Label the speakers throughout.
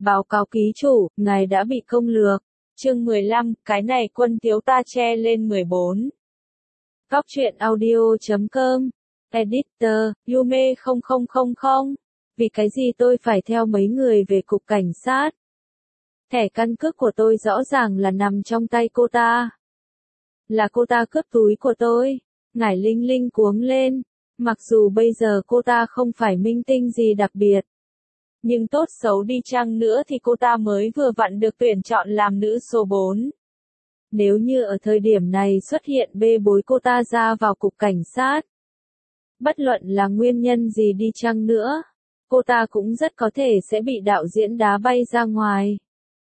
Speaker 1: Báo cáo ký chủ, ngài đã bị công lược. Chương 15, cái này quân thiếu ta che lên 14. Góc truyện audio.com. Editor, Yume 0000. Vì cái gì tôi phải theo mấy người về cục cảnh sát? Thẻ căn cước của tôi rõ ràng là nằm trong tay cô ta. Là cô ta cướp túi của tôi. Ngải Linh Linh cuống lên. Mặc dù bây giờ cô ta không phải minh tinh gì đặc biệt. Nhưng tốt xấu đi chăng nữa thì cô ta mới vừa vặn được tuyển chọn làm nữ số 4. Nếu như ở thời điểm này xuất hiện bê bối cô ta ra vào cục cảnh sát. Bất luận là nguyên nhân gì đi chăng nữa, cô ta cũng rất có thể sẽ bị đạo diễn đá bay ra ngoài.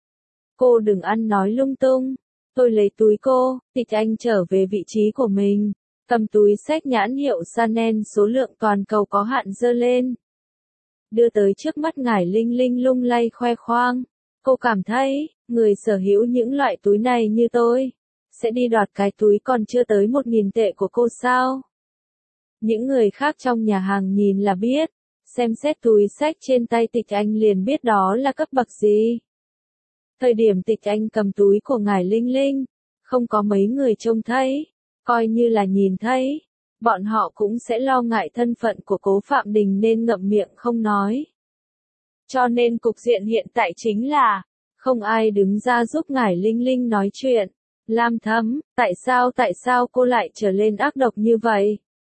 Speaker 1: Cô đừng ăn nói lung tung. Tôi lấy túi cô, Tịch Anh trở về vị trí của mình, cầm túi xách nhãn hiệu Chanel số lượng toàn cầu có hạn giơ lên. Đưa tới trước mắt Ngải Linh Linh lung lay khoe khoang. Cô cảm thấy, người sở hữu những loại túi này như tôi, sẽ đi đoạt cái túi còn chưa tới 1.000 tệ của cô sao? Những người khác trong nhà hàng nhìn là biết, xem xét túi xách trên tay Tịch Anh liền biết đó là cấp bậc gì. Thời điểm Tịch Anh cầm túi của Ngải Linh Linh, không có mấy người trông thấy, coi như là nhìn thấy. Bọn họ cũng sẽ lo ngại thân phận của Cố Phạm Đình nên ngậm miệng không nói. Cho nên cục diện hiện tại chính là, không ai đứng ra giúp Ngải Linh Linh nói chuyện. Lam Thấm, tại sao cô lại trở lên ác độc như vậy?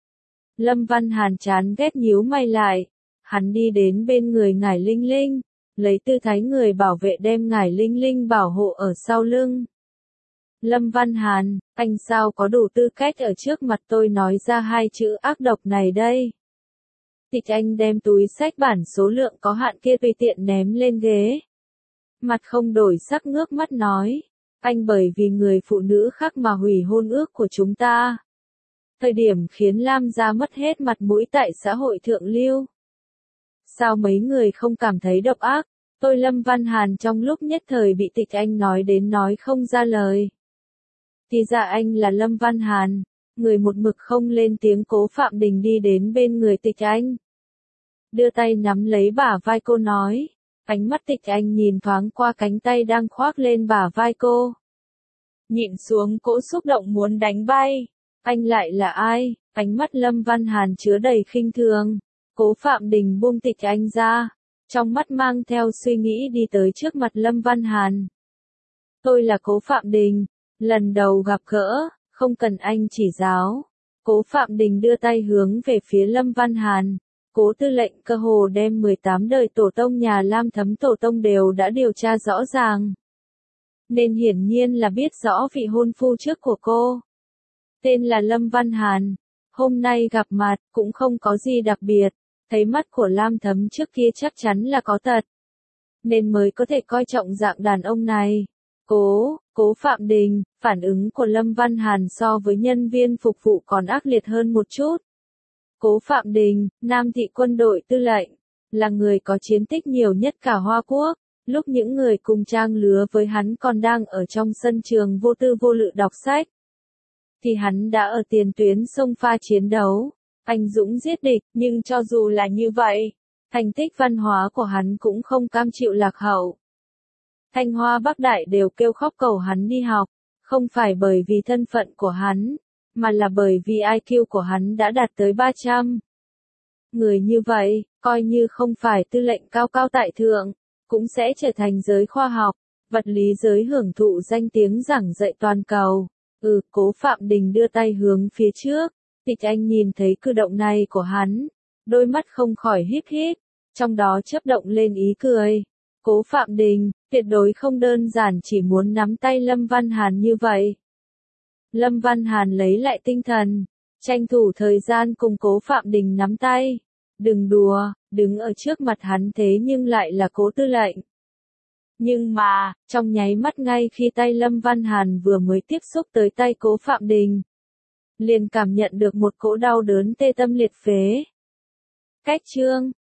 Speaker 1: Lâm Văn Hàn chán ghét nhíu mày lại. Hắn đi đến bên người Ngải Linh Linh, lấy tư thái người bảo vệ đem Ngải Linh Linh bảo hộ ở sau lưng. Lâm Văn Hàn, anh sao có đủ tư cách ở trước mặt tôi nói ra hai chữ ác độc này đây? Tịch Anh đem túi xách bản số lượng có hạn kia tùy tiện ném lên ghế. Mặt không đổi sắc ngước mắt nói, anh bởi vì người phụ nữ khác mà hủy hôn ước của chúng ta. Thời điểm khiến Lam gia mất hết mặt mũi tại xã hội thượng lưu. Sao mấy người không cảm thấy độc ác? Tôi Lâm Văn Hàn trong lúc nhất thời bị Tịch Anh nói đến nói không ra lời. Thì ra anh là Lâm Văn Hàn, người một mực không lên tiếng. Cố Phạm Đình đi đến bên người Tịch Anh. Đưa tay nắm lấy bả vai cô nói, ánh mắt Tịch Anh nhìn thoáng qua cánh tay đang khoác lên bả vai cô. Nhịn xuống cỗ xúc động muốn đánh bay. Anh lại là ai? Ánh mắt Lâm Văn Hàn chứa đầy khinh thường. Cố Phạm Đình buông Tịch Anh ra, trong mắt mang theo suy nghĩ đi tới trước mặt Lâm Văn Hàn. Tôi là Cố Phạm Đình. Lần đầu gặp gỡ, không cần anh chỉ giáo. Cố Phạm Đình đưa tay hướng về phía Lâm Văn Hàn. Cố tư lệnh cơ hồ đem 18 đời tổ tông nhà Lam Thấm tổ tông đều đã điều tra rõ ràng. Nên hiển nhiên là biết rõ vị hôn phu trước của cô. Tên là Lâm Văn Hàn. Hôm nay gặp mặt cũng không có gì đặc biệt. Thấy mắt của Lam Thấm trước kia chắc chắn là có tật. Nên mới có thể coi trọng dạng đàn ông này. Cố Phạm Đình, phản ứng của Lâm Văn Hàn so với nhân viên phục vụ còn ác liệt hơn một chút. Cố Phạm Đình, Nam thị quân đội tư lệnh, là người có chiến tích nhiều nhất cả Hoa Quốc. Lúc những người cùng trang lứa với hắn còn đang ở trong sân trường vô tư vô lự đọc sách, thì hắn đã ở tiền tuyến xông pha chiến đấu, anh dũng giết địch. Nhưng cho dù là như vậy, thành tích văn hóa của hắn cũng không cam chịu lạc hậu. Thanh Hoa Bắc Đại đều kêu khóc cầu hắn đi học, không phải bởi vì thân phận của hắn, mà là bởi vì IQ của hắn đã đạt tới 300. Người như vậy, coi như không phải tư lệnh cao cao tại thượng, cũng sẽ trở thành giới khoa học, vật lý giới hưởng thụ danh tiếng giảng dạy toàn cầu. Cố Phạm Đình đưa tay hướng phía trước, Tịch Anh nhìn thấy cử động này của hắn, đôi mắt không khỏi híp híp, trong đó chớp động lên ý cười. Cố Phạm Đình, tuyệt đối không đơn giản chỉ muốn nắm tay Lâm Văn Hàn như vậy. Lâm Văn Hàn lấy lại tinh thần, tranh thủ thời gian cùng Cố Phạm Đình nắm tay. Đừng đùa, đứng ở trước mặt hắn thế nhưng lại là Cố tư lệnh. Nhưng mà, trong nháy mắt ngay khi tay Lâm Văn Hàn vừa mới tiếp xúc tới tay Cố Phạm Đình, liền cảm nhận được một cỗ đau đớn tê tâm liệt phế. Cách chương